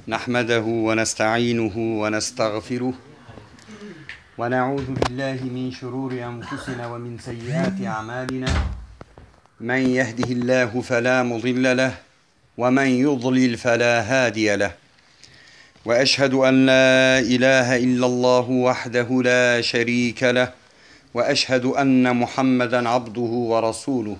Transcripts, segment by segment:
نحمده ونستعينه ونستغفره ونعوذ بالله من شرور أنفسنا ومن سيئات أعمالنا من يهده الله فلا مضل له ومن يضلل فلا هادي له وأشهد أن لا إله إلا الله وحده لا شريك له وأشهد أن محمدا عبده ورسوله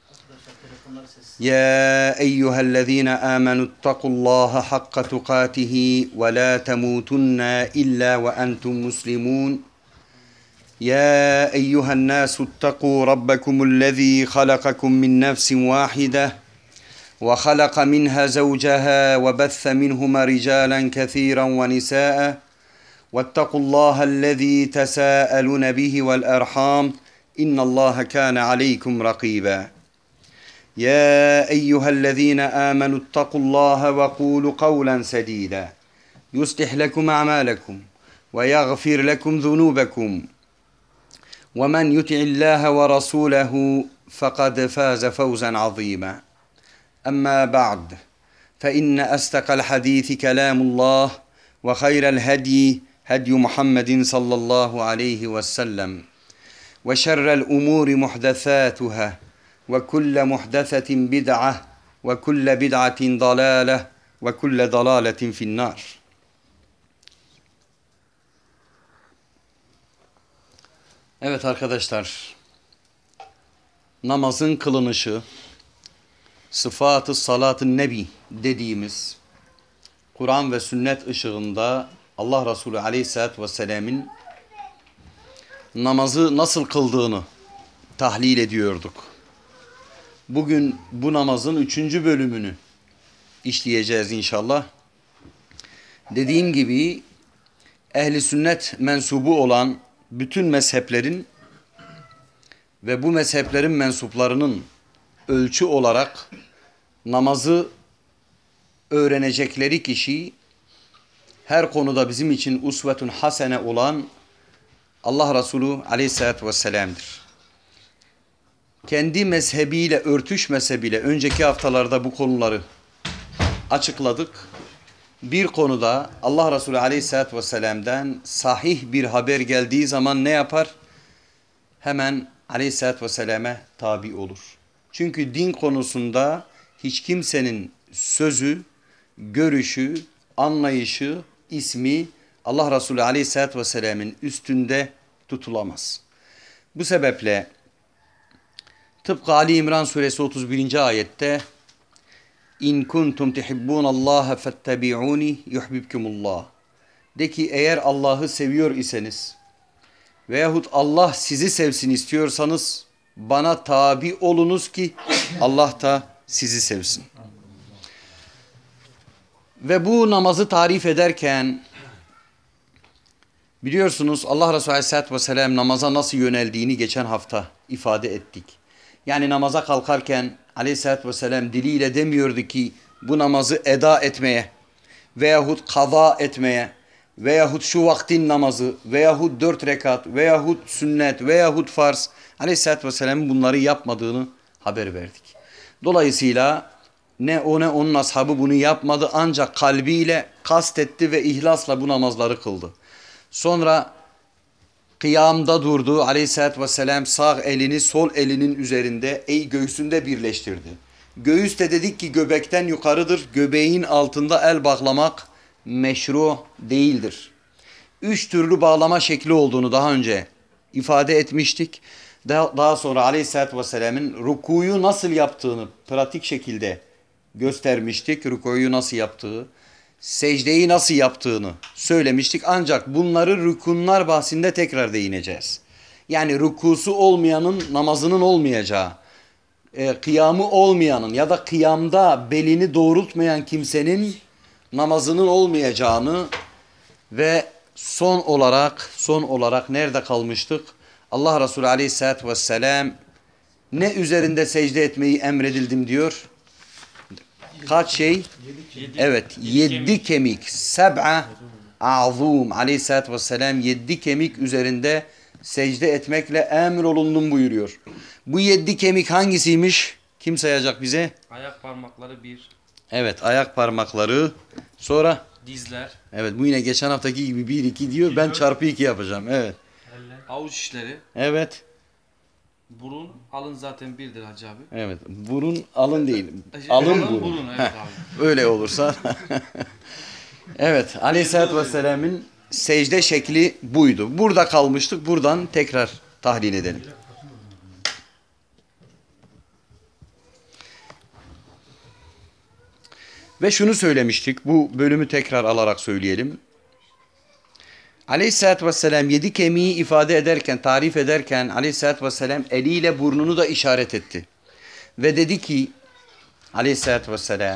يا أيها الذين آمنوا اتقوا الله حق تقاته ولا تموتن إلا وأنتم مسلمون يا أيها الناس اتقوا ربكم الذي خلقكم من نفس واحدة وخلق منها زوجها وبث منهما رجالا كثيرا ونساء واتقوا الله الذي تساءلون به والأرحام إن الله كان عليكم رقيبا يا أيها الذين آمنوا اتقوا الله وقولوا قولا سديدا يصلح لكم أعمالكم ويغفر لكم ذنوبكم ومن يطع الله ورسوله فقد فاز فوزا عظيما أما بعد فإن أصدق الحديث كلام الله وخير الهدي هدي محمد صلى الله عليه وسلم وشر الأمور محدثاتها وكل محدثة بدعة وكل بدعة ضلالة وكل ضلالة في النار. Evet arkadaşlar, namazın kılınışı, sıfat-ı salat-ı nebi dediğimiz Kur'an ve sünnet ışığında Allah Resulü Aleyhisselatü Vesselam'ın namazı nasıl kıldığını tahlil ediyorduk. Bugün bu namazın 3. bölümünü işleyeceğiz inşallah. Dediğim gibi ehli sünnet mensubu olan bütün mezheplerin ve bu mezheplerin mensuplarının ölçü olarak namazı öğrenecekleri kişi her konuda bizim için usvetun hasene olan Allah Resulü Aleyhisselatü Vesselam'dır. Kendi mezhebiyle örtüşmese bile önceki haftalarda bu konuları açıkladık. Bir konuda Allah Resulü Aleyhisselatü Vesselam'dan sahih bir haber geldiği zaman ne yapar? Hemen Aleyhisselatü Vesselam'a tabi olur. Çünkü din konusunda hiç kimsenin sözü, görüşü, anlayışı, ismi Allah Resulü Aleyhisselatü Vesselam'ın üstünde tutulamaz. Bu sebeple tıpkı Ali İmran suresi 31. ayette İn kuntum tuhibbunallaha fettabi'uni yuhibbukumullah. De ki eğer Allah'ı seviyor iseniz veyahut Allah sizi sevsin istiyorsanız bana tabi olunuz ki Allah da sizi sevsin. Ve bu namazı tarif ederken biliyorsunuz Allah Resulü Aleyhisselatü Vesselam namaza nasıl yöneldiğini geçen hafta ifade ettik. Yani namaza kalkarken Aleyhisselatü Vesselam diliyle demiyordu ki bu namazı eda etmeye veyahut kaza etmeye veyahut şu vaktin namazı veyahut 4 rekat veyahut sünnet veyahut farz. Aleyhisselatü Vesselam'ın bunları yapmadığını haber verdik. Dolayısıyla ne o ne onun ashabı bunu yapmadı ancak kalbiyle kastetti ve ihlasla bu namazları kıldı. Sonra kıyamda durdu. Aleyhisselatü Vesselam sağ elini sol elinin üzerinde göğsünde birleştirdi. Göğüs de dedik ki göbekten yukarıdır. Göbeğin altında el bağlamak meşru değildir. 3 türlü bağlama şekli olduğunu daha önce ifade etmiştik. Daha sonra Aleyhisselatü Vesselam'ın rukuyu nasıl yaptığını pratik şekilde göstermiştik. Rukuyu nasıl yaptığı, secdeyi nasıl yaptığını söylemiştik. Ancak bunları rükunlar bahsinde tekrar değineceğiz. Yani rukusu olmayanın namazının olmayacağı, kıyamı olmayanın ya da kıyamda belini doğrultmayan kimsenin namazının olmayacağını ve son olarak nerede kalmıştık? Allah Resulü Aleyhisselatü Vesselam ne üzerinde secde etmeyi emredildim diyor? Kaç şey? Evet, 7 kemik. Seb'a a'zum. Aleyhisselatü Vesselam 7 kemik üzerinde secde etmekle emrolundum buyuruyor. Bu 7 kemik hangisiymiş? Kim sayacak bize? Ayak parmakları 1. Evet, ayak parmakları. Sonra Dizler, Evet, bu yine geçen haftaki gibi 1 2 diyor. Ben çarpı 2 yapacağım. Evet. avuç içleri, Evet. burun, alın zaten birdir Hacı abi. Evet. Burun alın değil. Alın burun. Evet Heh, abi. öyle olursa. Evet. Aleyhisselatü Vesselam'ın secde şekli buydu. Burada kalmıştık. Buradan tekrar tahlil edelim. Ve şunu söylemiştik. Bu bölümü tekrar alarak söyleyelim. Aleyhisselatü Vesselam 7 kemiği ifade ederken, tarif ederken Aleyhisselatü Vesselam eliyle burnunu da işaret etti. Ve dedi ki Aleyhisselatü Vesselam,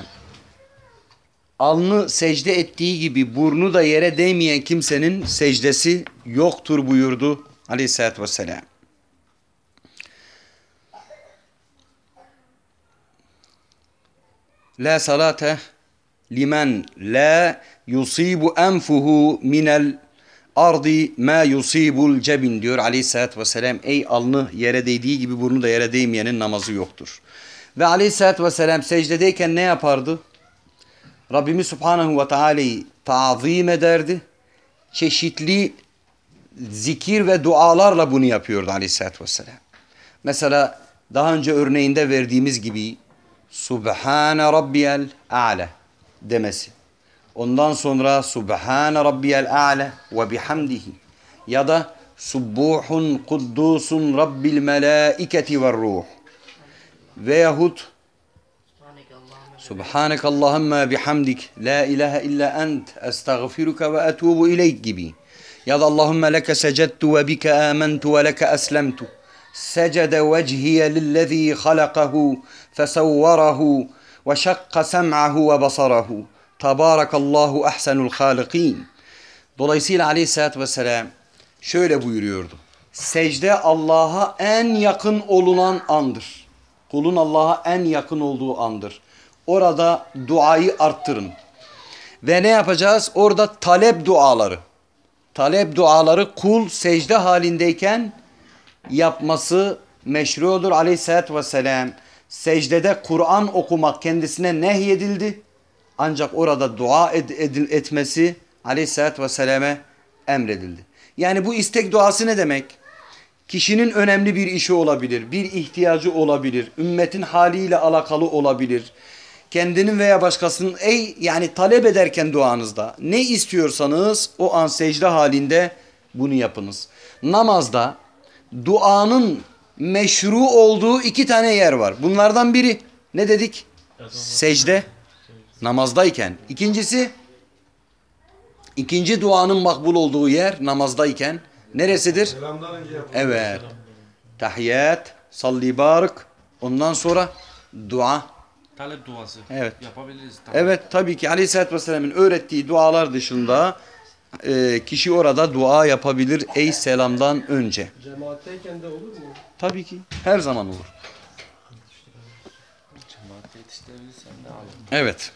alnı secde ettiği gibi burnu da yere değmeyen kimsenin secdesi yoktur buyurdu Aleyhisselatü Vesselam. La salate limen la yusibu enfuhu minel ardi ma yusibul cebin diyor Aleyhisselatü Vesselam. Ey alnı yere değdiği gibi burnu da yere değmeyenin namazı yoktur. Ve Aleyhisselatü Vesselam secdedeyken ne yapardı? Rabbimiz Subhanahu ve Teala'yı tazim ederdi. Çeşitli zikir ve dualarla bunu yapıyordu Aleyhisselatü Vesselam. Mesela daha önce örneğinde verdiğimiz gibi Subhane Rabbiyel A'la demesi. Ondan sonra Subhane Rabbiyel A'la ve bihamdihi ya da Subbuhun Kuddusun Rabbil Melaiketi ve Ruh veyahut Subhanek Allahümme bihamdik la ilahe illa ent estağfiruka ve etubu ileyk gibi ya da Allahümme leke secedtu ve bike amentu ve leke eslemtu سجد وجهي للذي خلقه فسوره وشق سمعه وبصره تبارك الله أحسن الخالقين. Dolayısıyla Aleyhisselatü Vesselam şöyle buyuruyordu. Secde Allah'a en yakın olunan andır. Kulun Allah'a en yakın olduğu andır. Orada duayı arttırın. Ve ne yapacağız? Orada talep duaları. Talep duaları kul secde halindeyken yapması meşrudur. Aleyhisselatü Vesselam secdede Kur'an okumak kendisine nehyedildi. Ancak orada dua etmesi Aleyhisselatü Vesselam'e emredildi. Yani bu istek duası ne demek? Kişinin önemli bir işi olabilir, bir ihtiyacı olabilir, ümmetin haliyle alakalı olabilir. Kendinin veya başkasının yani talep ederken duanızda ne istiyorsanız o an secde halinde bunu yapınız. Namazda duanın meşru olduğu 2 tane yer var. Bunlardan biri ne dedik? Secde, namazdayken. İkinci duanın makbul olduğu yer namazdayken neresidir? Evet. Tahiyyat, salli barik. Ondan sonra dua. Talep duası. Evet. Yapabiliriz. Tabii. Evet, tabii ki Aleyhisselatü Vesselam'ın öğrettiği dualar dışında kişi orada dua yapabilir ey selamdan önce. Cemaatteyken de olur mu? Tabii ki. Her zaman olur. Cemaate yetiştirebilirsen de abi. Evet.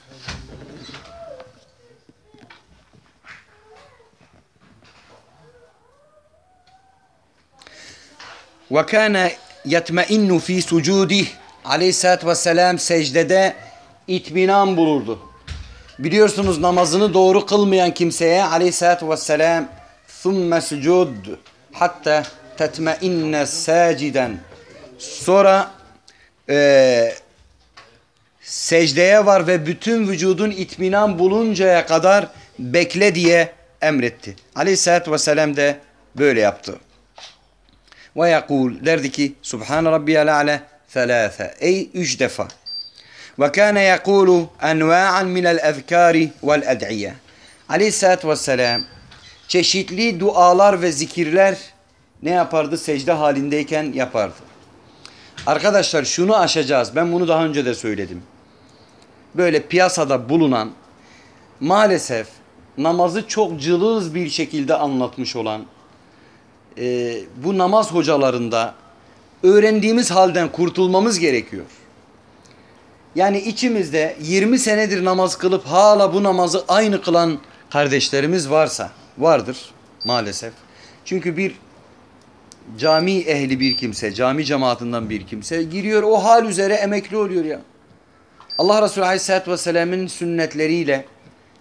Ve kâne yetmeinnu fî sucûdih. Aleyhisselatü Vesselam secdede itminan bulurdu. Biliyorsunuz namazını doğru kılmayan kimseye Aleyhisselatü Vesselam ثُمَّ سُجُودُ hatta tetmeinne sâciden. Sonra secdeye var ve bütün vücudun itminan buluncaya kadar bekle diye emretti. Aleyhisselatü Vesselam de böyle yaptı. Ve yakul derdi ki Subhane Rabbiyel A'la 3 ey 3 defa. Ve kâne yekulu enva'an minel ezkâri vel ed'iyye. Aleyhisselatü Vesselam çeşitli dualar ve zikirler ne yapardı? Secde halindeyken yapardı. Arkadaşlar şunu aşacağız. Ben bunu daha önce de söyledim. Böyle piyasada bulunan maalesef namazı çok cılız bir şekilde anlatmış olan bu namaz hocalarında öğrendiğimiz halden kurtulmamız gerekiyor. Yani içimizde 20 senedir namaz kılıp hala bu namazı aynı kılan kardeşlerimiz vardır maalesef. Çünkü bir cami ehli bir kimse, cami cemaatinden bir kimse giriyor o hal üzere emekli oluyor ya. Allah Resulü Aleyhisselatü Vesselam'ın sünnetleriyle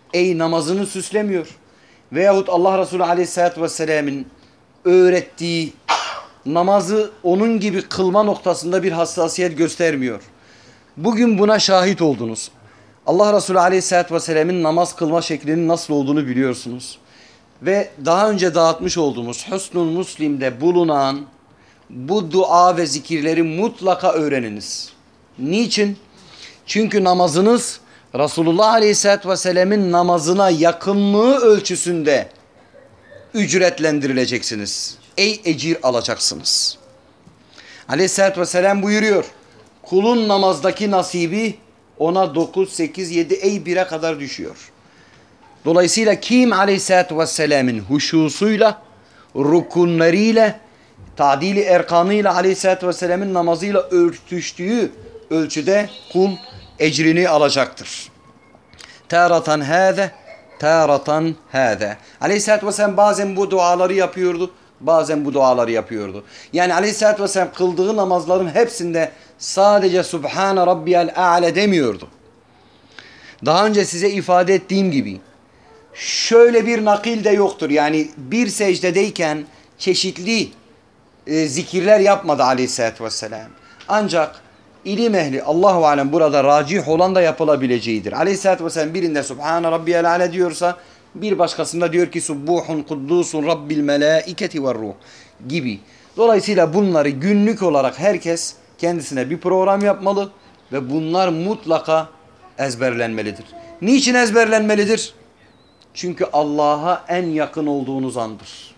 Ey namazını süslemiyor. Veyahut Allah Resulü Aleyhisselatü Vesselam'ın öğrettiği namazı onun gibi kılma noktasında bir hassasiyet göstermiyor. Bugün buna şahit oldunuz. Allah Resulü Aleyhisselatü Vesselam'ın namaz kılma şeklinin nasıl olduğunu biliyorsunuz. Ve daha önce dağıtmış olduğumuz Husnul Müslim'de bulunan bu dua ve zikirleri mutlaka öğreniniz. Niçin? Çünkü namazınız Resulullah Aleyhisselatü Vesselam'ın namazına yakınlığı ölçüsünde ücretlendirileceksiniz. Ey ecir alacaksınız. Aleyhisselatü Vesselam buyuruyor. Kulun namazdaki nasibi ona 9, 8, 7, 1'e kadar düşüyor. Dolayısıyla kim Aleyhisselatü Vesselam'ın huşusuyla, rukunlarıyla, tadili erkanıyla Aleyhisselatü Vesselam'ın namazıyla örtüştüğü ölçüde kul ecrini alacaktır. Târatan hâze, târatan hâze. Aleyhisselatü Vesselam bazen bu duaları yapıyordu, bazen bu duaları yapıyordu. Yani Aleyhisselatü Vesselam kıldığı namazların hepsinde sadece Subhane Rabbiyal A'le demiyordu. Daha önce size ifade ettiğim gibi şöyle bir nakil de yoktur. Yani bir secdedeyken çeşitli zikirler yapmadı Aleyhisselatü Vesselam. Ancak ilim ehli Allahu alem burada racih olan da yapılabileceğidir. Aleyhisselatü Vesselam birinde Subhane Rabbiyal A'le diyorsa bir başkasında diyor ki Subbuhun Kuddusun Rabbil Melaiketi ve Ruh gibi. Dolayısıyla bunları günlük olarak herkes kendisine bir program yapmalı ve bunlar mutlaka ezberlenmelidir. Niçin ezberlenmelidir? Çünkü Allah'a en yakın olduğunuz andır.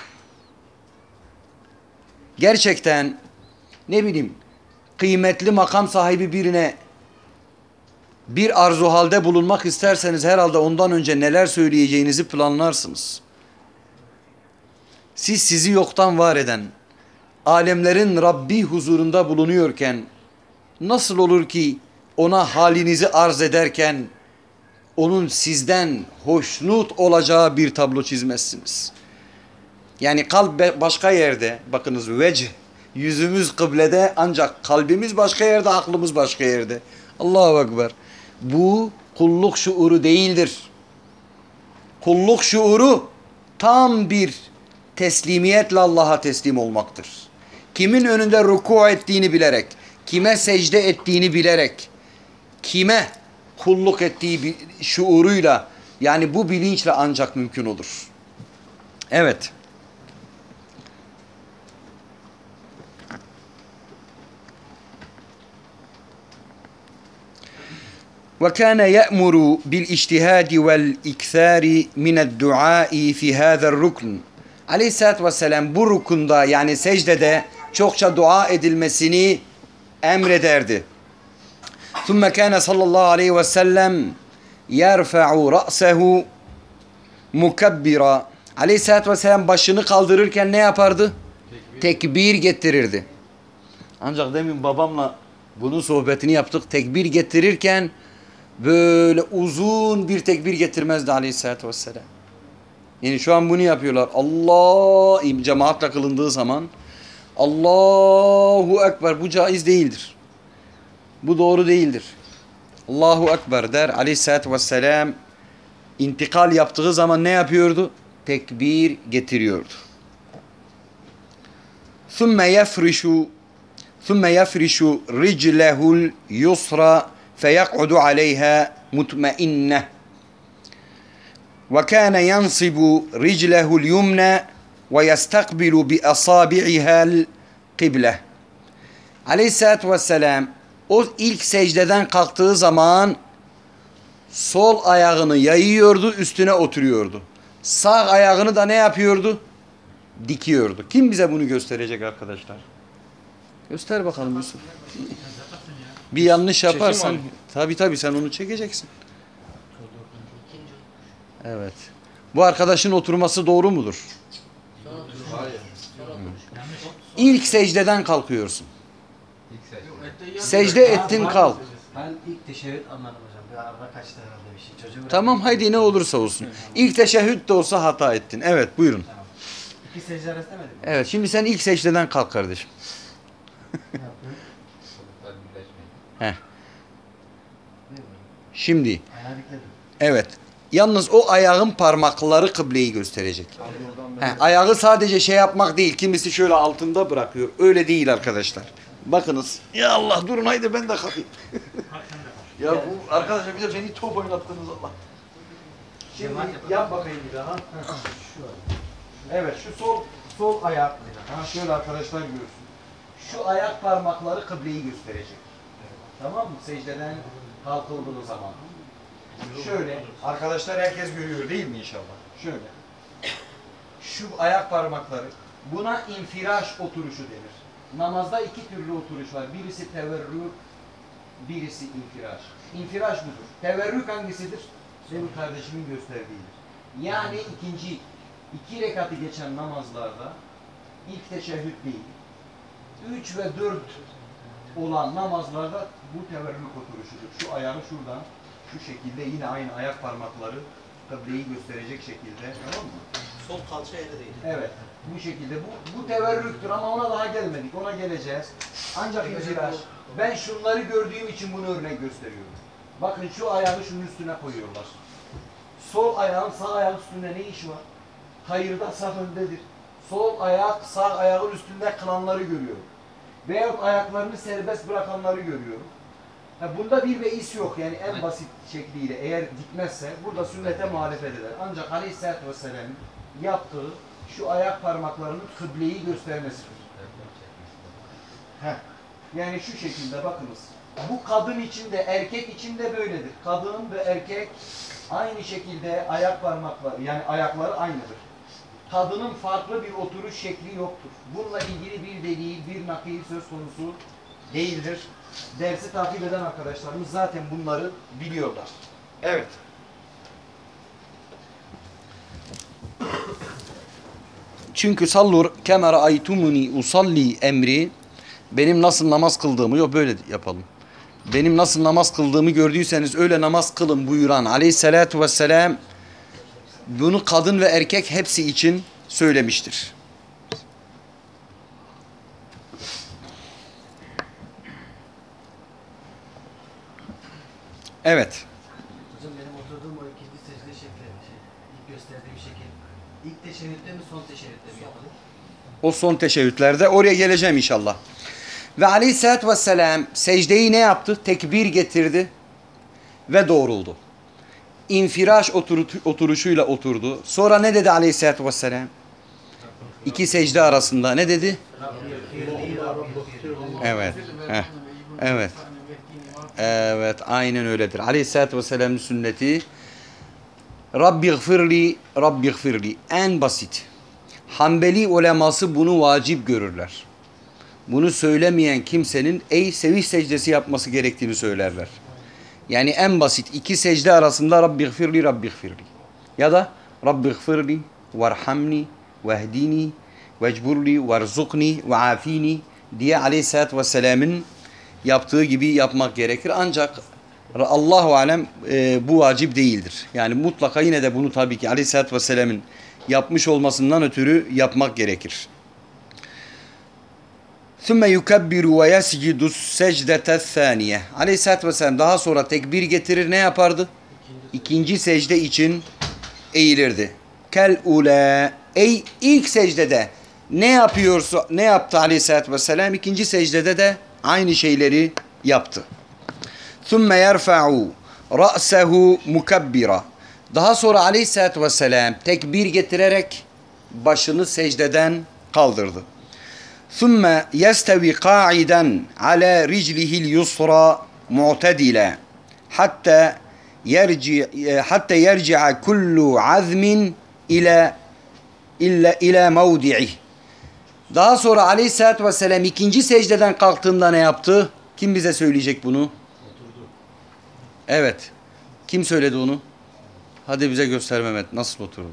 Gerçekten ne bileyim kıymetli makam sahibi birine bir arzu halde bulunmak isterseniz herhalde ondan önce neler söyleyeceğinizi planlarsınız. Siz sizi yoktan var eden, alemlerin Rabbi huzurunda bulunuyorken nasıl olur ki ona halinizi arz ederken onun sizden hoşnut olacağı bir tablo çizmezsiniz. Yani kalp başka yerde, bakınız vecih, yüzümüz kıblede ancak kalbimiz başka yerde, aklımız başka yerde. Allahu Ekber. Bu kulluk şuuru değildir. Kulluk şuuru tam bir teslimiyetle Allah'a teslim olmaktır. Kimin önünde ruku ettiğini bilerek, kime secde ettiğini bilerek, kime kulluk ettiği şuuruyla, yani bu bilinçle ancak mümkün olur. Evet. وكان يأمر بالاجتهاد والإكثار من الدعاء في هذا الركن. Aleyhisselatü Vesselam bu rukunda yani secdede çokça dua edilmesini emrederdi. ثُمَّ كَانَ صَلَّى اللّٰهُ عَلَيْهِ وَسَلَّمْ يَرْفَعُ رَأْسَهُ مُكَبِّرًا. Aleyhisselatü Vesselam başını kaldırırken ne yapardı? Tekbir getirirdi. Ancak demin babamla bunun sohbetini yaptık. Tekbir getirirken böyle uzun bir tekbir getirmezdi Aleyhisselatü Vesselam. Yani şu an bunu yapıyorlar. Allah cemaatle kılındığı zaman Allahu Ekber, bu caiz değildir. Bu doğru değildir. Allahu Ekber der. Aleyhisselatü Vesselam intikal yaptığı zaman ne yapıyordu? Tekbir getiriyordu. ثُمَّ يَفْرِشُ رِجْلَهُ الْيُسْرَى فَيَقْعُدُ عَلَيْهَا مُطْمَئِنَّةً وَكَانَ يَنْصِبُ رِجْلَهُ الْيُمْنَى وَيَسْتَقْبِلُ بِأَصَابِعِهَا الْقِبْلَةِ. Aleyhisselatü Vesselam o ilk secdeden kalktığı zaman sol ayağını yayıyordu, üstüne oturuyordu. Sağ ayağını da ne yapıyordu? Dikiyordu. Kim bize bunu gösterecek arkadaşlar? Göster bakalım Yusuf. Bir yanlış yaparsan tabii sen onu çekeceksin. Evet. Bu arkadaşın oturması doğru mudur? İlk secdeden kalkıyorsun. Secde ettin kalk. Ben ilk teşebbüt anladım hocam. Bir arada kaçtı herhalde bir şey. Çocuğu Tamam haydi ne olursa olsun. İlk teşehhüd de olsa hata ettin. Evet buyurun. Tamam. İki secde arası demedim mi? Evet şimdi sen ilk secdeden kalk kardeşim. Ne yaptın? Heh. Şimdi Ayağını dikledim. evet Yalnız o ayağın parmakları kıbleyi gösterecek. Ayağı sadece şey yapmak değil. Kimisi şöyle altında bırakıyor. Öyle değil arkadaşlar. Bakınız. Ya Allah durun haydi ben de kalkayım. Ya bu arkadaşlar bir de beni top oynattınız Allah. Şimdi yap bakayım bir daha. Evet şu sol ayak. Şöyle arkadaşlar görsün. Şu ayak parmakları kıbleyi gösterecek. Tamam mı? Secdeden kalkıldığı zaman. Şöyle arkadaşlar herkes görüyor değil mi inşallah? Şöyle. Şu ayak parmakları. Buna infiraş oturuşu denir. Namazda iki türlü oturuş var. Birisi teverrük, birisi infiraş. İnfiraş budur. Teverrük hangisidir? Benim kardeşimin gösterdiğidir. Yani iki rekatı geçen namazlarda ilk teşehhüd değil, 3 ve 4 olan namazlarda bu teverrük oturuşudur. Şu ayağı şuradan, şu şekilde yine aynı ayak parmakları kıbleyi gösterecek şekilde, tamam mı? Sol kalça yere değil. Evet, bu şekilde. Bu teverrüktür ama ona daha gelmedik, ona geleceğiz. Ancak infiraş, ben şunları gördüğüm için bunu örnek gösteriyorum. Bakın şu ayağı şunun üstüne koyuyorlar. Sol ayağın sağ ayağın üstünde ne işi var? Hayırda saf öndedir. Sol ayak sağ ayağın üstünde kılanları görüyorum. Veyahut ayaklarını serbest bırakanları görüyorum. Bunda bir beis yok yani en basit şekliyle eğer gitmezse burada sünnete muhalefet eder. Ancak Aleyhisselatü Vesselam'ın yaptığı şu ayak parmaklarının kıbleyi göstermesidir. Yani şu şekilde bakınız. Bu kadın için de erkek için de böyledir. Kadın ve erkek aynı şekilde ayak parmakları yani ayakları aynıdır. Kadının farklı bir oturuş şekli yoktur. Bununla ilgili bir delil, bir nakil söz konusu değildir. Dersi takip eden arkadaşlarımız zaten bunları biliyorlar. Evet. Çünkü sallur kemera aytumuni usalli emri benim nasıl namaz kıldığımı yok böyle yapalım. Benim nasıl namaz kıldığımı gördüyseniz öyle namaz kılın buyuran Aleyhisselatü Vesselam bunu kadın ve erkek hepsi için söylemiştir. Evet. Hocam benim oturduğum o ikinci secde şekli, ilk gösterdiğim şekil, ilk teşehhütte mi son teşehhütte mi yapılır? O son teşehhütlerde oraya geleceğim inşallah. Ve Aleyhisselatü Vesselam secdeyi ne yaptı? Tekbir getirdi ve doğruldu. İnfiraş oturuşuyla oturdu. Sonra ne dedi Aleyhisselatü Vesselam? İki secde arasında ne dedi? Evet. Evet. Evet, aynen öyledir. Aleyhisselatü Vesselam'ın sünneti Rabbi gfirli, Rabbi gfirli. En basit. Hanbeli uleması bunu vacip görürler. Bunu söylemeyen kimsenin seviş secdesi yapması gerektiğini söylerler. Yani en basit iki secde arasında Rabbi gfirli, Rabbi gfirli. Ya da Rabbi gfirli, varhamni, vehdini, vecburli, verzukni, veafini diye Aleyhisselatü Vesselam'ın yaptığı gibi yapmak gerekir. Ancak Allahu alem bu vacip değildir. Yani mutlaka yine de bunu tabii ki Aleyhisselatü Vesselam'ın yapmış olmasından ötürü yapmak gerekir. ثُمَّ يُكَبِّرُ وَيَسْجِدُ السَّجْدَةَ الثَّانِيَةِ Aleyhisselatü Vesselam daha sonra tekbir getirir ne yapardı? İkinci secde için eğilirdi. Kel ule ey ilk secdede ne yaptı Aleyhisselatü Vesselam? İkinci secdede de aynı şeyleri yaptı. ثُمَّ يَرْفَعُ رَأْسَهُ مُكَبِّرًا Daha sonra Aleyhisselatü Vesselam tekbir getirerek başını secdeden kaldırdı. ثُمَّ يَسْتَوِي قَاعِدًا عَلَى رِجْلِهِ الْيُسْرَى مُعْتَدِلًا حتى يرجع كل عزم إلى موضعه Daha sonra Aleyhisselatü Vesselam ikinci secdeden kalktığında ne yaptı? Kim bize söyleyecek bunu? Oturdu. Evet. Kim söyledi onu? Hadi bize göster Mehmet. Nasıl oturdu?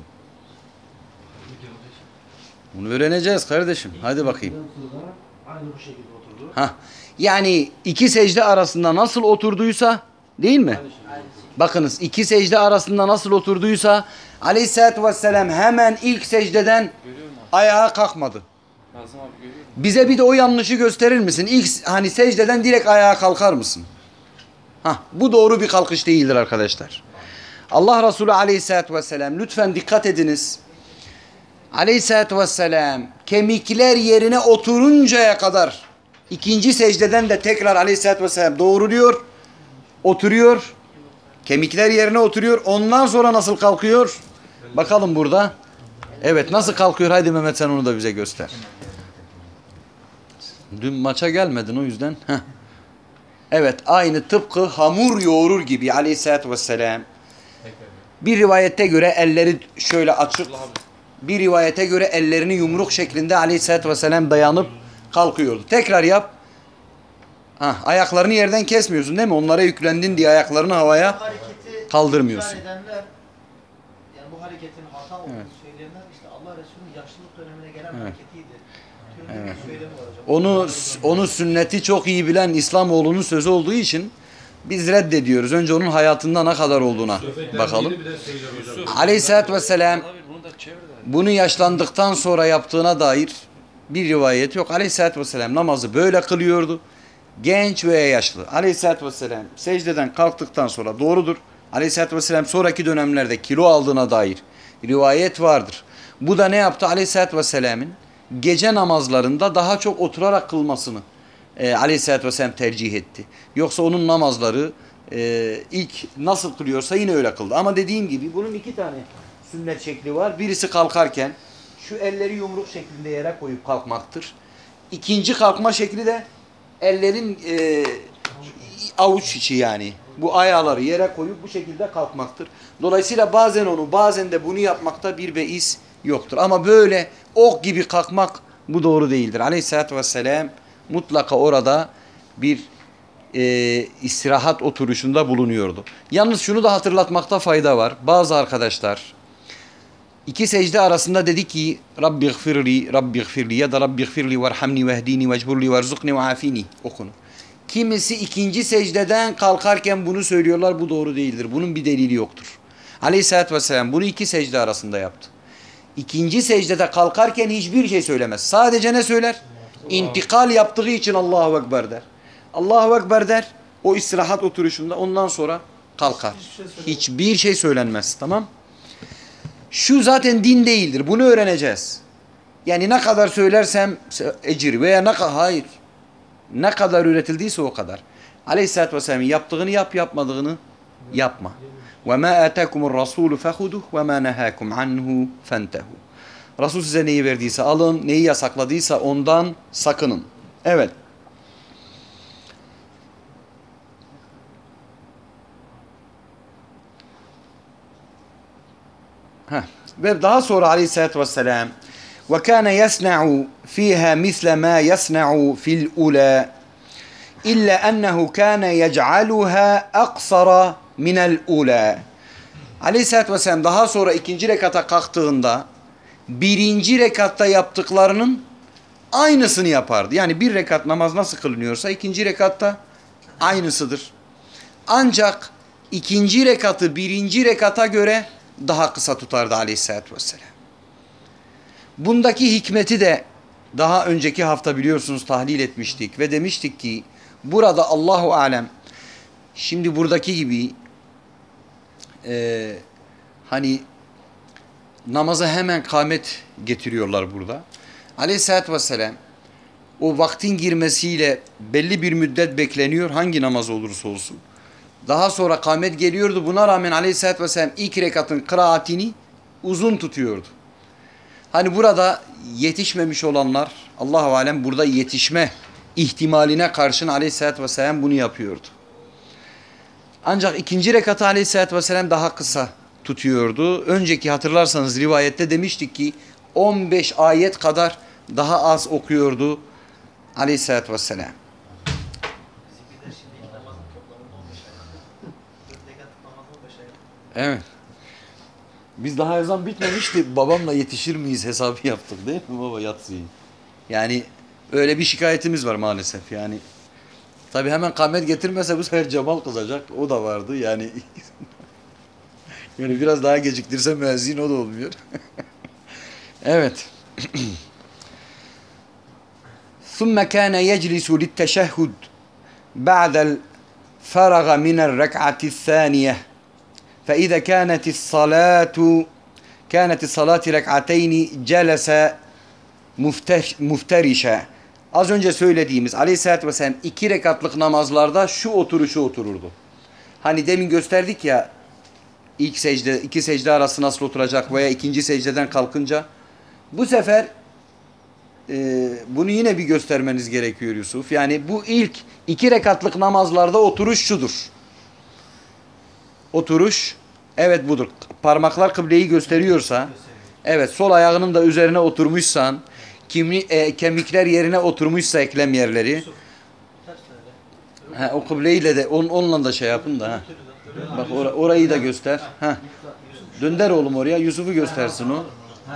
Bunu öğreneceğiz kardeşim. Hadi bakayım. Aynı bu şekilde oturdu. Yani iki secde arasında nasıl oturduysa değil mi? Bakınız iki secde arasında nasıl oturduysa Aleyhisselatü Vesselam hemen ilk secdeden ayağa kalkmadı. Bize bir de o yanlışı gösterir misin? İlk hani secdeden direkt ayağa kalkar mısın? Bu doğru bir kalkış değildir arkadaşlar. Allah Resulü aleyhissalatü vesselam, lütfen dikkat ediniz. Aleyhissalatü vesselam kemikler yerine oturuncaya kadar ikinci secdeden de tekrar aleyhissalatü vesselam doğruluyor, oturuyor. Kemikler yerine oturuyor. Ondan sonra nasıl kalkıyor? Bakalım burada. Evet, nasıl kalkıyor? Haydi Mehmet, sen onu da bize göster. Dün maça gelmedin o yüzden. Heh. Evet, aynı tıpkı hamur yoğurur gibi aleyhissalatü vesselam. Bir rivayette göre elleri şöyle açık. Bir rivayete göre ellerini yumruk şeklinde aleyhissalatü vesselam dayanıp kalkıyordu. Tekrar yap. Ayaklarını yerden kesmiyorsun değil mi? Onlara yüklendin diye ayaklarını havaya kaldırmıyorsun. Edenler, yani bu hareketin hata olduğunu söyleyenler işte Allah Resulü'nün yaşlılık dönemine gelen hareketiydi. Evet. Onu sünneti çok iyi bilen İslamoğlu'nun sözü olduğu için biz reddediyoruz. Önce onun hayatında ne kadar olduğuna bakalım. Aleyhisselatü Vesselam bunu yaşlandıktan sonra yaptığına dair bir rivayet yok. Aleyhisselatü Vesselam namazı böyle kılıyordu. Genç veya yaşlı. Aleyhisselatü Vesselam secdeden kalktıktan sonra doğrudur. Aleyhisselatü Vesselam sonraki dönemlerde kilo aldığına dair rivayet vardır. Bu da ne yaptı? Aleyhisselatü Vesselam'ın gece namazlarında daha çok oturarak kılmasını Aleyhisselatü Vesselam tercih etti. Yoksa onun namazları ilk nasıl kılıyorsa yine öyle kıldı. Ama dediğim gibi bunun iki tane sünnet şekli var. Birisi kalkarken şu elleri yumruk şeklinde yere koyup kalkmaktır. İkinci kalkma şekli de ellerin avuç içi, yani bu ayağları yere koyup bu şekilde kalkmaktır. Dolayısıyla bazen onu bazen de bunu yapmakta bir beis yoktur. Ama böyle ok gibi kalkmak bu doğru değildir. Aleyhisselatü Vesselam mutlaka orada bir istirahat oturuşunda bulunuyordu. Yalnız şunu da hatırlatmakta fayda var. Bazı arkadaşlar İki secde arasında dedi ki Rabbi gfirli, Rabbi gfirli ya da Rabbi gfirli verhamni vehdini vecburli verzukni ve afini okunu. Kimisi ikinci secdeden kalkarken bunu söylüyorlar. Bu doğru değildir. Bunun bir delili yoktur. Aleyhisselatü Vesselam bunu iki secde arasında yaptı. İkinci secdede kalkarken hiçbir şey söylemez. Sadece ne söyler? İntikal yaptığı için Allahu Ekber der. Allahu Ekber der. O istirahat oturuşunda, ondan sonra kalkar. Hiçbir şey söylenmez. Tamam? Şu zaten din değildir. Bunu öğreneceğiz. Yani ne kadar söylersem ecir veya ne kadar, hayır. Ne kadar üretildiyse o kadar. Aleyhisselatü Vesselam'ın yaptığını yap, yapmadığını yapma. وَمَا آتَاكُمُ الرَّسُولُ فَخُذُهُ وَمَا نَهَاكُمْ عَنْهُ فَانْتَهُ. Resul size neyi verdiyse alın, neyi yasakladıysa ondan sakının. Evet. Ve daha sonra Aleyhisselatü Vesselam وَكَانَ يَسْنَعُ فِيهَا مِثْلَ مَا يَسْنَعُ فِي الْأُولَى إِلَّا أَنَّهُ كَانَ يَجْعَلُهَا أَقْصَرَ مِنَ الْأُولَى. Aleyhisselatü Vesselam daha sonra ikinci rekata kalktığında birinci rekatta yaptıklarının aynısını yapardı. Yani bir rekat namaz nasıl kılınıyorsa ikinci rekatta aynısıdır. Ancak ikinci rekatı birinci rekata göre daha kısa tutardı Aleyhisselatü Vesselam. Bundaki hikmeti de daha önceki hafta biliyorsunuz tahlil etmiştik ve demiştik ki burada Allahu alem, şimdi buradaki gibi hani namaza hemen kâmet getiriyorlar burada. Aleyhisselatü Vesselam o vaktin girmesiyle belli bir müddet bekleniyor, hangi namaz olursa olsun. Daha sonra kâmet geliyordu. Buna rağmen Aleyhisselatü Vesselam ilk rekatın kıraatini uzun tutuyordu. Hani burada yetişmemiş olanlar, Allah-u Alem, burada yetişme ihtimaline karşın Aleyhisselatü Vesselam bunu yapıyordu. Ancak ikinci rekatı Aleyhisselatü Vesselam daha kısa tutuyordu. Önceki hatırlarsanız rivayette demiştik ki 15 ayet kadar daha az okuyordu Aleyhisselatü Vesselam. Evet. Biz daha ezan bitmemişti. Babamla yetişir miyiz hesabı yaptık değil mi baba, yatsıyı? Yani öyle bir şikayetimiz var maalesef. Yani tabii hemen kâmet getirmese bu sefer Cemal kızacak. O da vardı yani. Yani biraz daha geciktirse müezzin, o da olmuyor. Evet. ثُمَّ كَانَ يَجْلِسُ لِلتَّشَهُّدِ بَعْدَ الْفَرَغَ مِنَ الرَّكْعَةِ الثَّانِيَةِ فَاِذَا كَانَتِ الصَّلَاةِ رَكْعَتَيْنِ جَلَسَ مُفْتَرِشًا. Az önce söylediğimiz Aleyhisselatü Vesselam 2 rekatlık namazlarda şu oturuşu otururdu. Hani demin gösterdik ya, ilk secde, 2 secde arası nasıl oturacak veya ikinci secdeden kalkınca. Bu sefer bunu yine bir göstermeniz gerekiyor Yusuf. Yani bu ilk 2 rekatlık namazlarda oturuş şudur. Oturuş, evet budur. Parmaklar kıbleyi gösteriyorsa, evet sol ayağının da üzerine oturmuşsan, kemikler yerine oturmuşsa eklem yerleri, o kıbleyle de onunla da şey yapın da. Bak orayı da göster. Dönder oğlum oraya, Yusuf'u göstersin o.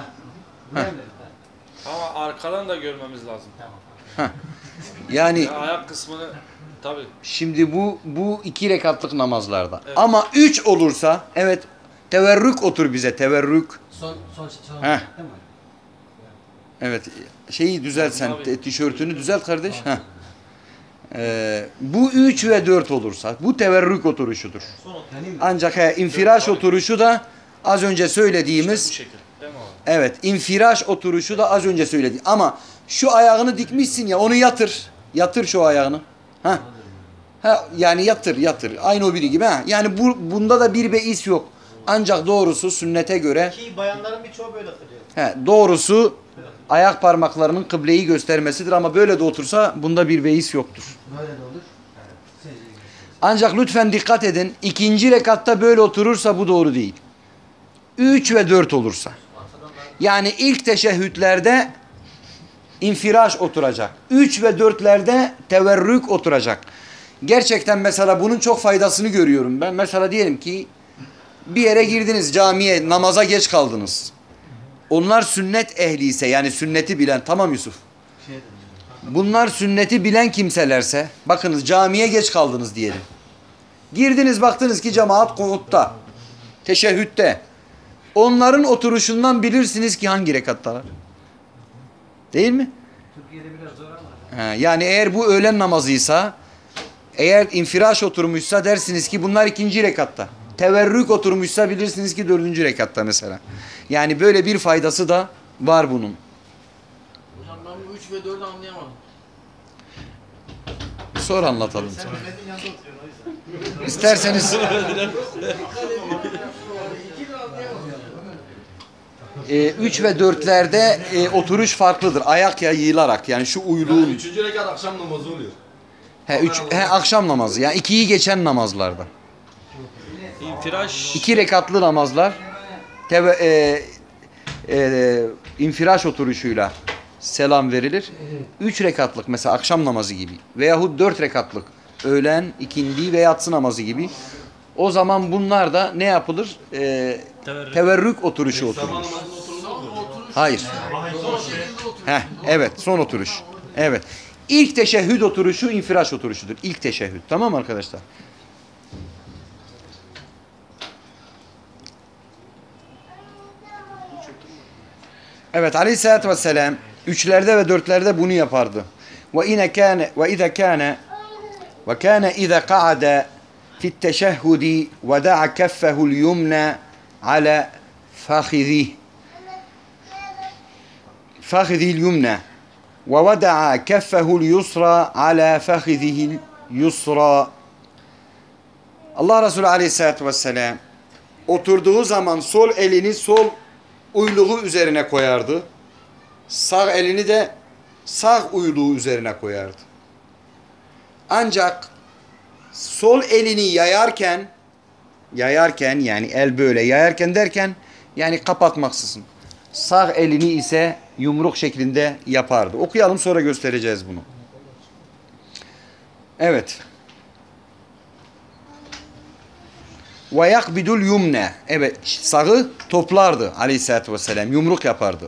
Ama arkadan da görmemiz lazım. Yani Ayak kısmını tabii. şimdi bu 2 rekatlık namazlarda. Evet. Ama 3 olursa, evet, teverrük otur bize, teverrük. Son Heh. değil mi? Evet, şeyi düzelt sen, tişörtünü düzelt kardeş. Bu 3 ve 4 olursa, bu teverrük oturuşudur. Ancak infiraş oturuşu da az önce söylediğimiz, Bu şekil. Değil mi abi? evet, infiraş oturuşu da az önce söylediğim. Ama şu ayağını dikmişsin ya, onu yatır. Yatır şu ayağını. Yani yatır. Aynı o biri gibi. Yani bunda da bir beis yok. Ancak doğrusu sünnete göre, Ki bayanların birçoğu böyle kılıyor. doğrusu ayak parmaklarının kıbleyi göstermesidir ama böyle de otursa bunda bir beis yoktur. Böyle de olur. Ancak lütfen dikkat edin. 2. rekatta böyle oturursa bu doğru değil. 3 ve 4 olursa. Yani ilk teşehhütlerde infiraş oturacak. 3 ve 4'lerde teverrük oturacak. Gerçekten mesela bunun çok faydasını görüyorum ben. Mesela diyelim ki bir yere girdiniz, camiye, namaza geç kaldınız. Onlar sünnet ehliyse, yani sünneti bilen, tamam Yusuf. Bunlar sünneti bilen kimselerse, bakınız camiye geç kaldınız diyelim. Girdiniz, baktınız ki cemaat kuutta, teşehhütte. Onların oturuşundan bilirsiniz ki hangi rekattalar. Değil mi? Türkiye'de biraz zor ama. Yani eğer bu öğlen namazıysa, eğer infiraş oturmuşsa dersiniz ki bunlar 2. rekatta. Teverrük oturmuşsa bilirsiniz ki 4. rekatta mesela. Yani böyle bir faydası da var bunun. Hocam ben bu 3 ve 4'ü anlayamadım. Sonra anlatalım. Sen milletin yanında oturuyorsun o yüzden. İsterseniz 3 ve 4'lerde oturuş farklıdır. Ayak yayılarak, yani şu uyluğun. 3. rekat akşam namazı oluyor. Akşam namazı, yani 2'yi geçen namazlarda. İnfiraş 2 rekatlı namazlar infiraş oturuşuyla selam verilir. 3 rekatlık mesela akşam namazı gibi veyahut 4 rekatlık öğlen, ikindi ve yatsı namazı gibi. O zaman bunlar da ne yapılır? Teverrük oturuşu oturulur. Sabah namazında oturulur. Hayır. Evet, son oturuş. Evet. İlk teşehhüd oturuşu infiraş oturuşudur. İlk teşehhüd. Tamam mı arkadaşlar? Evet, Aleyhisselatü Vesselam 3'lerde ve 4'lerde bunu yapardı. Ve kâne izâ qa'ade fi't-teşehhudi ve da'a keffehu'l yumna ala fakhidhi'l yumna ve vada'a keffehu'l yusra ala fakhidhi'l yusra. Allah Resulü Aleyhisselatü Vesselam oturduğu zaman sol elini sol uyluğu üzerine koyardı. Sağ elini de sağ uyluğu üzerine koyardı. Ancak sol elini yayarken yani el böyle yayarken derken yani kapatmaksızın. Sağ elini ise yumruk şeklinde yapardı. Okuyalım, sonra göstereceğiz bunu. Evet. Ve yakbidul yumne. Evet, sağı toplardı Aleyhisselatü Vesselam. Yumruk yapardı.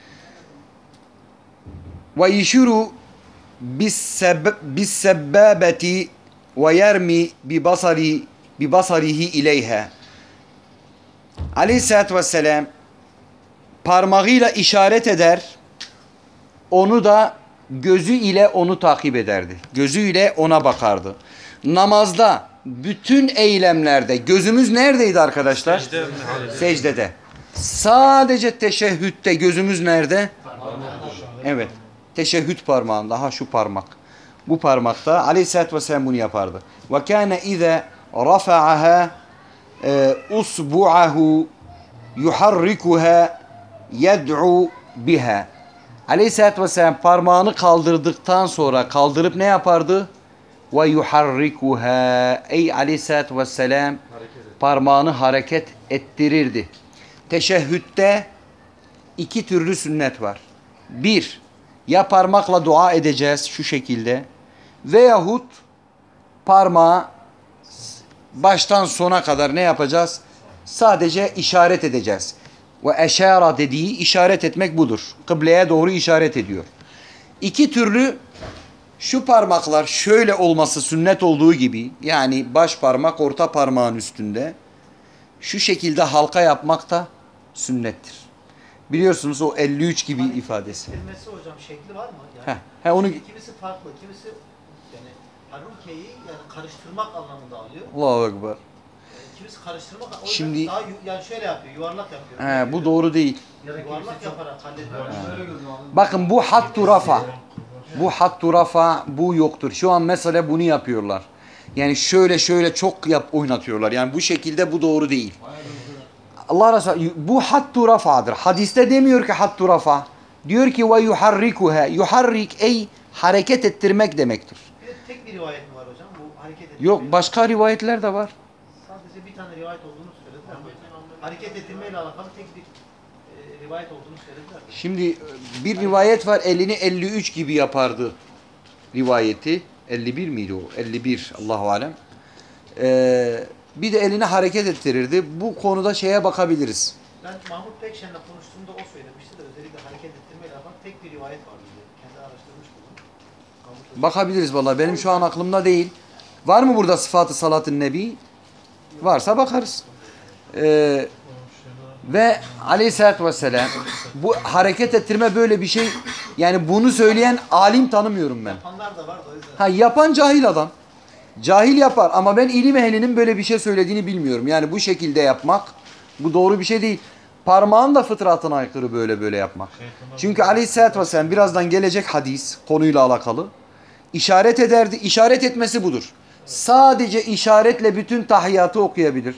Ve yişiru bis sebbabeti ve yermi bi basarihi ileyha. Aleyhisselatü Vesselam parmağıyla işaret eder. Onu da gözü ile onu takip ederdi. Gözüyle ona bakardı. Namazda bütün eylemlerde gözümüz neredeydi arkadaşlar? Secdede. Sadece teşehhütte gözümüz nerede? Evet. Teşehhüt parmağında. Ha şu parmak. Bu parmakta Aleyhisselatü Vesselam bunu yapardı. Ve kâne izâ rafa'aha usbu'ahu yuharrikuha yed'u biha. Aleyhisselatü Vesselam parmağını kaldırdıktan sonra kaldırıp ne yapardı? Ve yuharrikuha. Ey Aleyhisselatü Vesselam parmağını hareket ettirirdi. Teşehhütte iki türlü sünnet var. Bir, ya parmakla dua edeceğiz şu şekilde veyahut parmağı baştan sona kadar ne yapacağız? Sadece işaret edeceğiz. Ve eşara dediği işaret etmek budur. Kıbleye doğru işaret ediyor. İki türlü şu parmaklar şöyle olması sünnet olduğu gibi yani baş parmak orta parmağın üstünde şu şekilde halka yapmak da sünnettir. Biliyorsunuz o 53 gibi ifadesi. Kelimesi hocam şekli var mı? Yani Onu kimisi farklı, kimisi yani harukeyi yani karıştırmak anlamında alıyor. Allahu Ekber. Kimisi karıştırmak, o Şimdi- yüzden daha yani şöyle yapıyor, yuvarlak yapıyor. Bu doğru değil. Yuvarlak yaparak hallediyor. Bakın bu hattu rafa. Bu hattu rafa bu yoktur. Şu an mesela bunu yapıyorlar. Yani şöyle çok oynatıyorlar. Yani bu şekilde bu doğru değil. Allah Resulü bu hattu rafadır. Hadiste demiyor ki hattu rafa. Diyor ki ve yuharrikuha. Yuharrik ey hareket ettirmek demektir. Bir de tek bir rivayet mi var hocam? Bu hareket ettirme. Yok başka rivayetler de var. Sadece bir tane rivayet olduğunu söylediler. Hareket ettirmeyle alakalı tek bir rivayet olduğunu söylediler. Şimdi bir rivayet var elini 53 gibi yapardı rivayeti. 51 miydi o? 51 Allahu alem. Bir de elini hareket ettirirdi. Bu konuda şeye bakabiliriz. Ben Mahmut Pekşen'le konuştuğumda o söylemişti de özellikle hareket ettirmeyle alakalı tek bir rivayet var dedi. Kendi araştırmış bunu. Bakabiliriz vallahi. Benim şu an aklımda değil. Var mı burada sıfatı salatın nebi? Varsa bakarız. Ve Aleyhisselatü Vesselam bu hareket ettirme böyle bir şey yani bunu söyleyen alim tanımıyorum ben. Yapanlar da var da o yüzden. Ha yapan cahil adam. Cahil yapar ama ben ilim ehlinin böyle bir şey söylediğini bilmiyorum. Yani bu şekilde yapmak bu doğru bir şey değil. Parmağın da fıtratına aykırı böyle yapmak. Çünkü Aleyhisselatü Vesselam birazdan gelecek hadis konuyla alakalı. İşaret ederdi. İşaret etmesi budur. Sadece işaretle bütün tahiyyatı okuyabilir.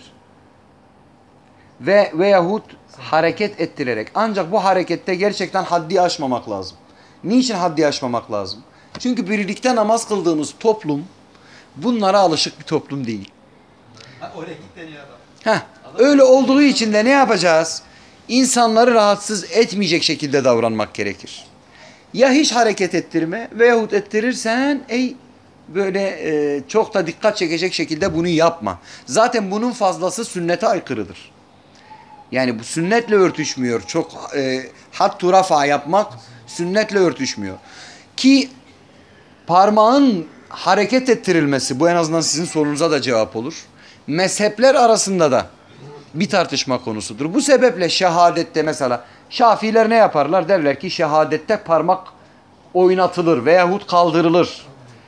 Veyahut hareket ettirerek. Ancak bu harekette gerçekten haddi aşmamak lazım. Niçin haddi aşmamak lazım? Çünkü birlikte namaz kıldığımız toplum bunlara alışık bir toplum değil. Oraya git deniyor adam. Öyle olduğu için de ne yapacağız? İnsanları rahatsız etmeyecek şekilde davranmak gerekir. Ya hiç hareket ettirme veyahut ettirirsen böyle çok da dikkat çekecek şekilde bunu yapma. Zaten bunun fazlası sünnete aykırıdır. Yani bu sünnetle örtüşmüyor. Çok hattu rafa yapmak sünnetle örtüşmüyor. Ki parmağın hareket ettirilmesi bu en azından sizin sorunuza da cevap olur. Mezhepler arasında da bir tartışma konusudur. Bu sebeple şehadette mesela Şafiiler ne yaparlar? Derler ki şehadette parmak oynatılır veyahut kaldırılır.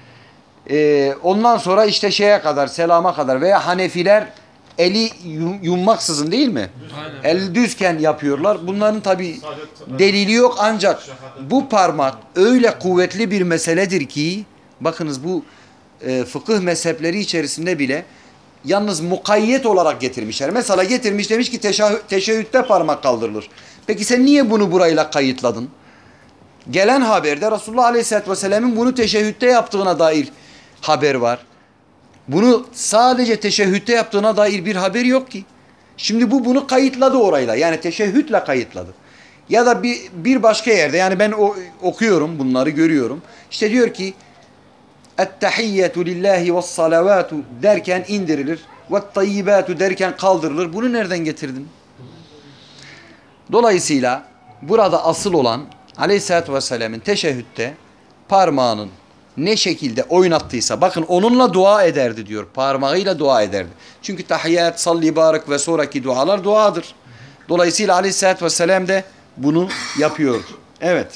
Ondan sonra işte şeye kadar selama kadar veya Hanefiler eli yummaksızın değil mi? Aynen. El düzken yapıyorlar. Bunların tabi delili yok ancak bu parmak öyle kuvvetli bir meseledir ki bakınız bu fıkıh mezhepleri içerisinde bile yalnız mukayyet olarak getirmişler. Mesela getirmiş demiş ki teşehhütte parmak kaldırılır. Peki sen niye bunu burayla kayıtladın? Gelen haberde Resulullah Aleyhisselatü Vesselam'ın bunu teşehhütte yaptığına dair haber var. Bunu sadece teşehhütte yaptığına dair bir haber yok ki. Şimdi bunu kayıtladı orayla. Yani teşehhütle kayıtladı. Ya da bir başka yerde yani ben okuyorum bunları görüyorum. İşte diyor ki "Ettehiyyetu lillahi ve's salavatu" derken indirilir. "Ve't tayyibatu" derken kaldırılır. Bunu nereden getirdin? Dolayısıyla burada asıl olan Aleyhisselatü Vesselam'ın teşehhütte parmağının ne şekilde oynattıysa bakın onunla dua ederdi diyor. Parmağıyla dua ederdi. Çünkü tahiyyat, salli, barik ve sonraki dualar duadır. Dolayısıyla Aleyhisselatü Vesselam de bunu yapıyordu. Evet.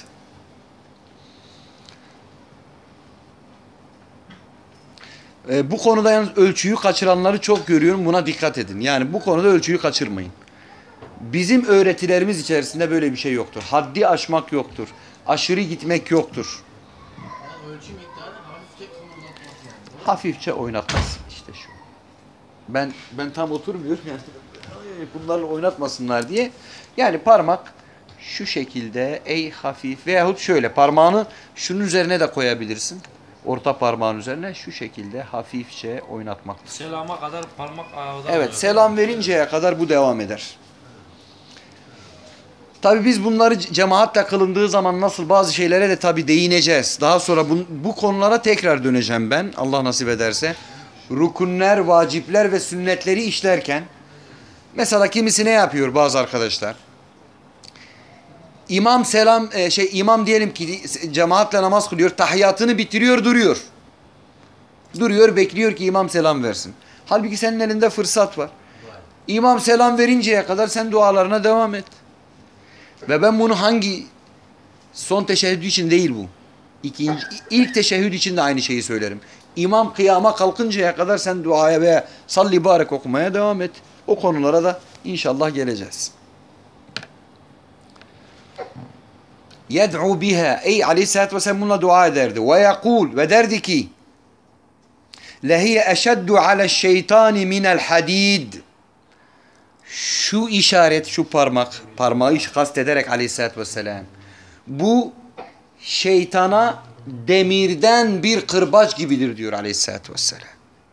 Bu konuda yalnız ölçüyü kaçıranları çok görüyorum. Buna dikkat edin. Yani bu konuda ölçüyü kaçırmayın. Bizim öğretilerimiz içerisinde böyle bir şey yoktur. Haddi aşmak yoktur. Aşırı gitmek yoktur. Yani ölçü miktarı hafifçe kımıldatmak yani. Hafifçe oynatması işte şu. Ben tam oturmuyorum yani. Bunlarla oynatmasınlar diye. Yani parmak şu şekilde ey hafif veyahut şöyle parmağını şunun üzerine de koyabilirsin. Orta parmağın üzerine şu şekilde hafifçe oynatmak. Selama kadar parmak ağızda. Evet, selam verinceye kadar bu devam eder. Tabi biz bunları cemaatle kılındığı zaman nasıl bazı şeylere de tabi değineceğiz. Daha sonra bu konulara tekrar döneceğim ben Allah nasip ederse. Rukunler, vacipler ve sünnetleri işlerken mesela kimisi ne yapıyor bazı arkadaşlar? İmam diyelim ki cemaatle namaz kılıyor, tahiyyatını bitiriyor, duruyor. Duruyor, bekliyor ki imam selam versin. Halbuki senin elinde fırsat var. İmam selam verinceye kadar sen dualarına devam et. Ve ben bunu son teşehhüd için değil bu. İlk teşehhüd için de aynı şeyi söylerim. İmam kıyama kalkıncaya kadar sen duaya veya salli barek okumaya devam et. O konulara da inşallah geleceğiz. Yed'u biha. Ey aleyhissalatü vesselam bununla dua ederdi. Ve yekul ve derdi ki lehiye eşeddu ale'ş-şeytani minel hadid. Şu işaret, şu parmağı kastederek aleyhissalatü vesselam. Bu şeytana demirden bir kırbaç gibidir diyor aleyhissalatü vesselam.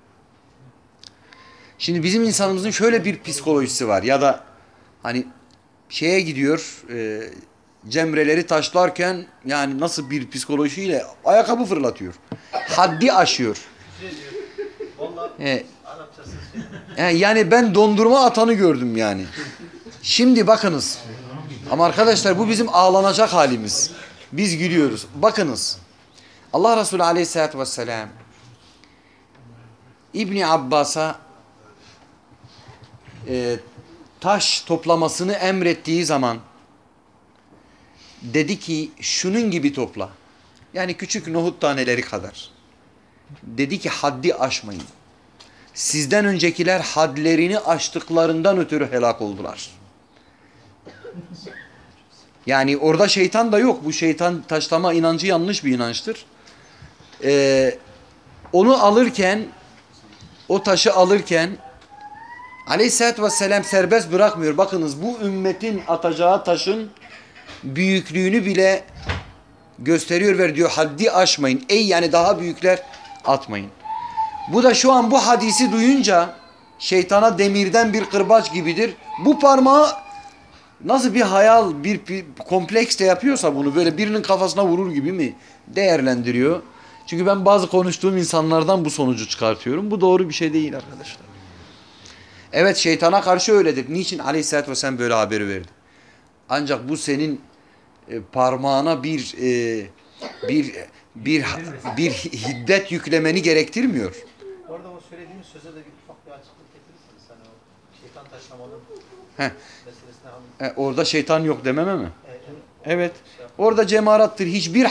Şimdi bizim insanımızın şöyle bir psikolojisi var ya da hani şeye gidiyor cemreleri taşlarken yani nasıl bir psikolojiyle ayakkabı fırlatıyor. Haddi aşıyor. Vallahi Arapçası Yani ben dondurma atanı gördüm yani. Şimdi bakınız. Ama arkadaşlar bu bizim ağlanacak halimiz. Biz gülüyoruz. Bakınız. Allah Resulü Aleyhisselatü Vesselam İbni Abbas'a taş toplamasını emrettiği zaman dedi ki şunun gibi topla. Yani küçük nohut taneleri kadar. Dedi ki haddi aşmayın. Sizden öncekiler hadlerini aştıklarından ötürü helak oldular. Yani orada şeytan da yok. Bu şeytan taşlama inancı yanlış bir inançtır. O taşı alırken Aleyhisselatü Vesselam serbest bırakmıyor. Bakınız bu ümmetin atacağı taşın büyüklüğünü bile gösteriyor ve diyor haddi aşmayın. Ey yani daha büyükler atmayın. Bu da şu an bu hadisi duyunca şeytana demirden bir kırbaç gibidir. Bu parmağı nasıl bir hayal, bir kompleks de yapıyorsa bunu böyle birinin kafasına vurur gibi mi değerlendiriyor? Çünkü ben bazı konuştuğum insanlardan bu sonucu çıkartıyorum. Bu doğru bir şey değil arkadaşlar. Evet şeytana karşı öyledir. Niçin Aleyhisselatü Vesselam böyle haberi verdi? Ancak bu senin parmağına bir hiddet yüklemeni gerektirmiyor. Orada o söylediğimiz söze de bir ufak bir açıklık getirirsiniz. Hani o şeytan taşlamanın meselesine hani. Orada şeytan yok dememe mi? Evet. Orada cemarattır.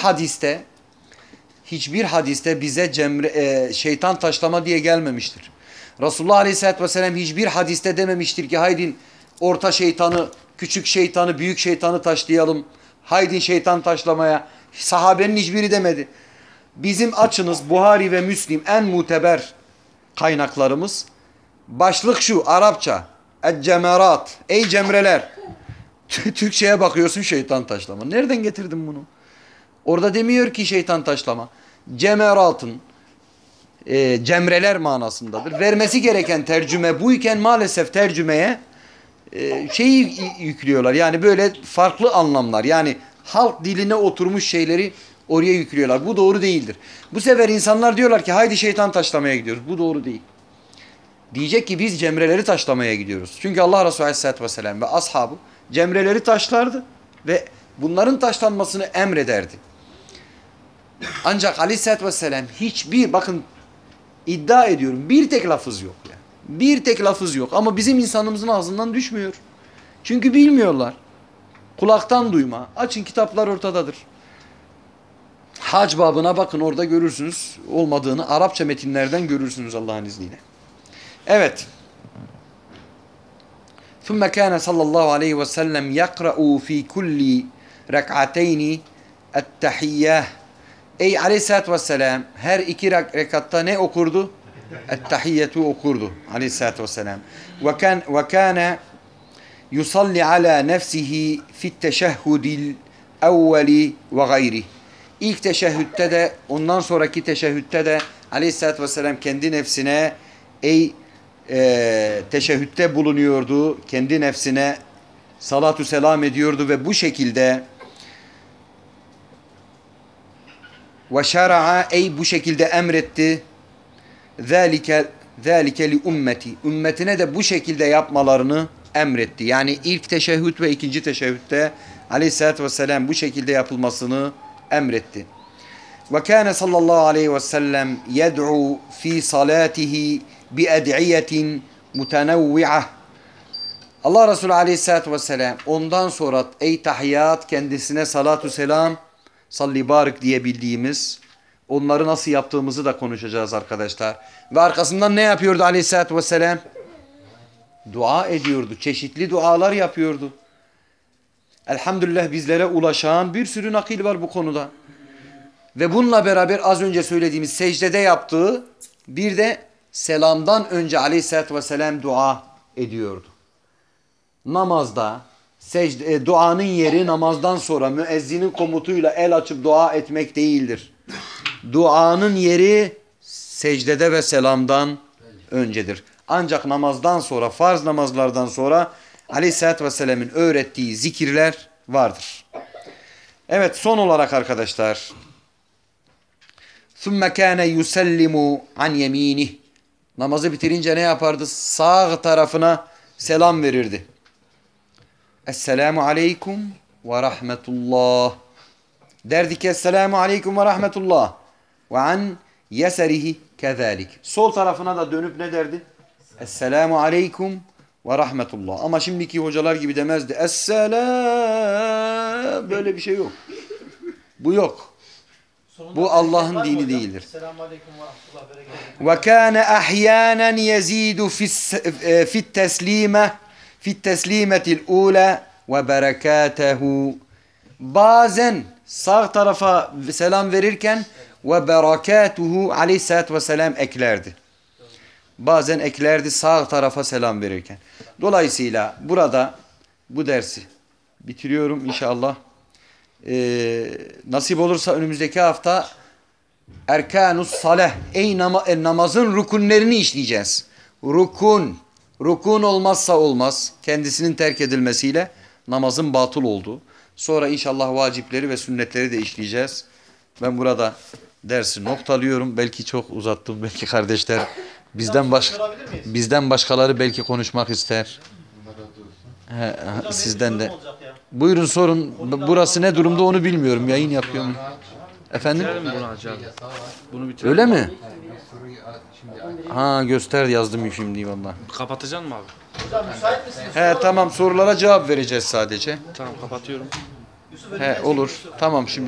Hiçbir hadiste bize şeytan taşlama diye gelmemiştir. Resulullah Aleyhisselatü Vesselam hiçbir hadiste dememiştir ki haydin orta şeytanı, küçük şeytanı, büyük şeytanı taşlayalım. Haydin şeytan taşlamaya. Sahabenin hiçbiri demedi. Bizim açınız Buhari ve Müslim en muteber kaynaklarımız. Başlık şu Arapça. Eccemerat. Ey cemreler. Türkçe'ye bakıyorsun şeytan taşlama. Nereden getirdin bunu? Orada demiyor ki şeytan taşlama. Cemeratın cemreler manasındadır. Vermesi gereken tercüme buyken maalesef tercümeye şeyi yüklüyorlar. Yani böyle farklı anlamlar. Yani halk diline oturmuş şeyleri oraya yüklüyorlar. Bu doğru değildir. Bu sefer insanlar diyorlar ki haydi şeytan taşlamaya gidiyoruz. Bu doğru değil. Diyecek ki biz cemreleri taşlamaya gidiyoruz. Çünkü Allah Resulü Aleyhisselatü Vesselam ve ashabı cemreleri taşlardı ve bunların taşlanmasını emrederdi. Ancak Aleyhisselatü Vesselam bakın iddia ediyorum bir tek lafız yok. Yani. Bir tek lafız yok ama bizim insanımızın ağzından düşmüyor. Çünkü bilmiyorlar. Kulaktan duyma. Açın kitaplar ortadadır. Hac babına bakın, orada görürsünüz. Olmadığını Arapça metinlerden görürsünüz Allah'ın izniyle. Evet. ثُمَّ كَانَ صَلَّى اللّٰهُ عَلَيْهِ وَسَلَّمْ يَقْرَأُ ف۪ي كُلِّ رَكْعَتَيْنِ التَّحِيَّةِ Ey aleyhissalatü vesselam her iki rekatta ne okurdu? Ettehiyyetu okurdu aleyhissalatü vesselam. Ve kâne yusalli ala nefsihi fit teşehhudil evveli ve gayri. İlk teşehhütte de ondan sonraki teşehhütte de aleyhissalatü vesselam kendi nefsine teşehhütte bulunuyordu. Kendi nefsine salatu selam ediyordu ve bu şekilde ve şer'a bu şekilde emretti. Zâlike li ümmeti. Ümmetine de bu şekilde yapmalarını emretti. Yani ilk teşehhüd ve ikinci teşehhütte aleyhissalatü vesselam bu şekilde yapılmasını emretti. Ve kâne sallallahu aleyhi ve sellem yed'u fi salatihi bi ed'iyetin mutenevvi'ah. Allah Resulü aleyhissalatü vesselam ondan sonra tahiyyat kendisine salatu selam salli barik diye bildiğimiz onları nasıl yaptığımızı da konuşacağız arkadaşlar. Ve arkasından ne yapıyordu aleyhissalatü vesselam? Dua ediyordu. Çeşitli dualar yapıyordu. Elhamdülillah bizlere ulaşan bir sürü nakil var bu konuda. Ve bununla beraber az önce söylediğimiz secdede yaptığı bir de selamdan önce aleyhissalatü vesselam dua ediyordu. Namazda duanın yeri namazdan sonra müezzinin komutuyla el açıp dua etmek değildir. Duanın yeri secdede ve selamdan öncedir. Ancak namazdan sonra, farz namazlardan sonra aleyhissalatü vesselam'ın öğrettiği zikirler vardır. Evet, son olarak arkadaşlar. ثُمَّ كَانَ يُسَلِّمُ عَنْ يَم۪ينِهِ Namazı bitirince ne yapardı? Sağ tarafına selam verirdi. Esselamu aleyküm ve rahmetullah. Derdi ki Esselamu aleyküm ve rahmetullah. Ve an yeserihi kezalik. Sol tarafına da dönüp ne derdi? Esselamu aleyküm ve rahmetullah. Ama şimdiki hocalar gibi demezdi. Esselam. Böyle bir şey yok. Bu yok. Bu Allah'ın dini değildir. Selamünaleyküm ve rahmetullah berekatuhu. Ve kâne ahyânen yezidu fit teslimetil ûlâ ve berekâtehu. Bazen sağ tarafa selam verirken ve berekâtuhu aleyhissalatü vesselam eklerdi. Bazen eklerdi sağ tarafa selam verirken. Dolayısıyla burada bu dersi bitiriyorum inşallah. Nasip olursa önümüzdeki hafta Erkanus Saleh, namazın rukunlerini işleyeceğiz. Rukun olmazsa olmaz. Kendisinin terk edilmesiyle namazın batıl olduğu. Sonra inşallah vacipleri ve sünnetleri de işleyeceğiz. Ben burada dersi noktalıyorum. Belki çok uzattım. Belki kardeşler bizden başkaları belki konuşmak ister. Sizden de. Buyurun sorun. Burası ne durumda onu bilmiyorum. Yayın yapıyor mu? Efendim? Bunu Hacı abi. Bunu bitirelim. Öyle mi? Ha göster yazdım şimdi valla. Kapatacaksın mı abi? Hocam müsait misiniz? He tamam, sorulara cevap vereceğiz sadece. Tamam, kapatıyorum. He olur. Tamam şimdi.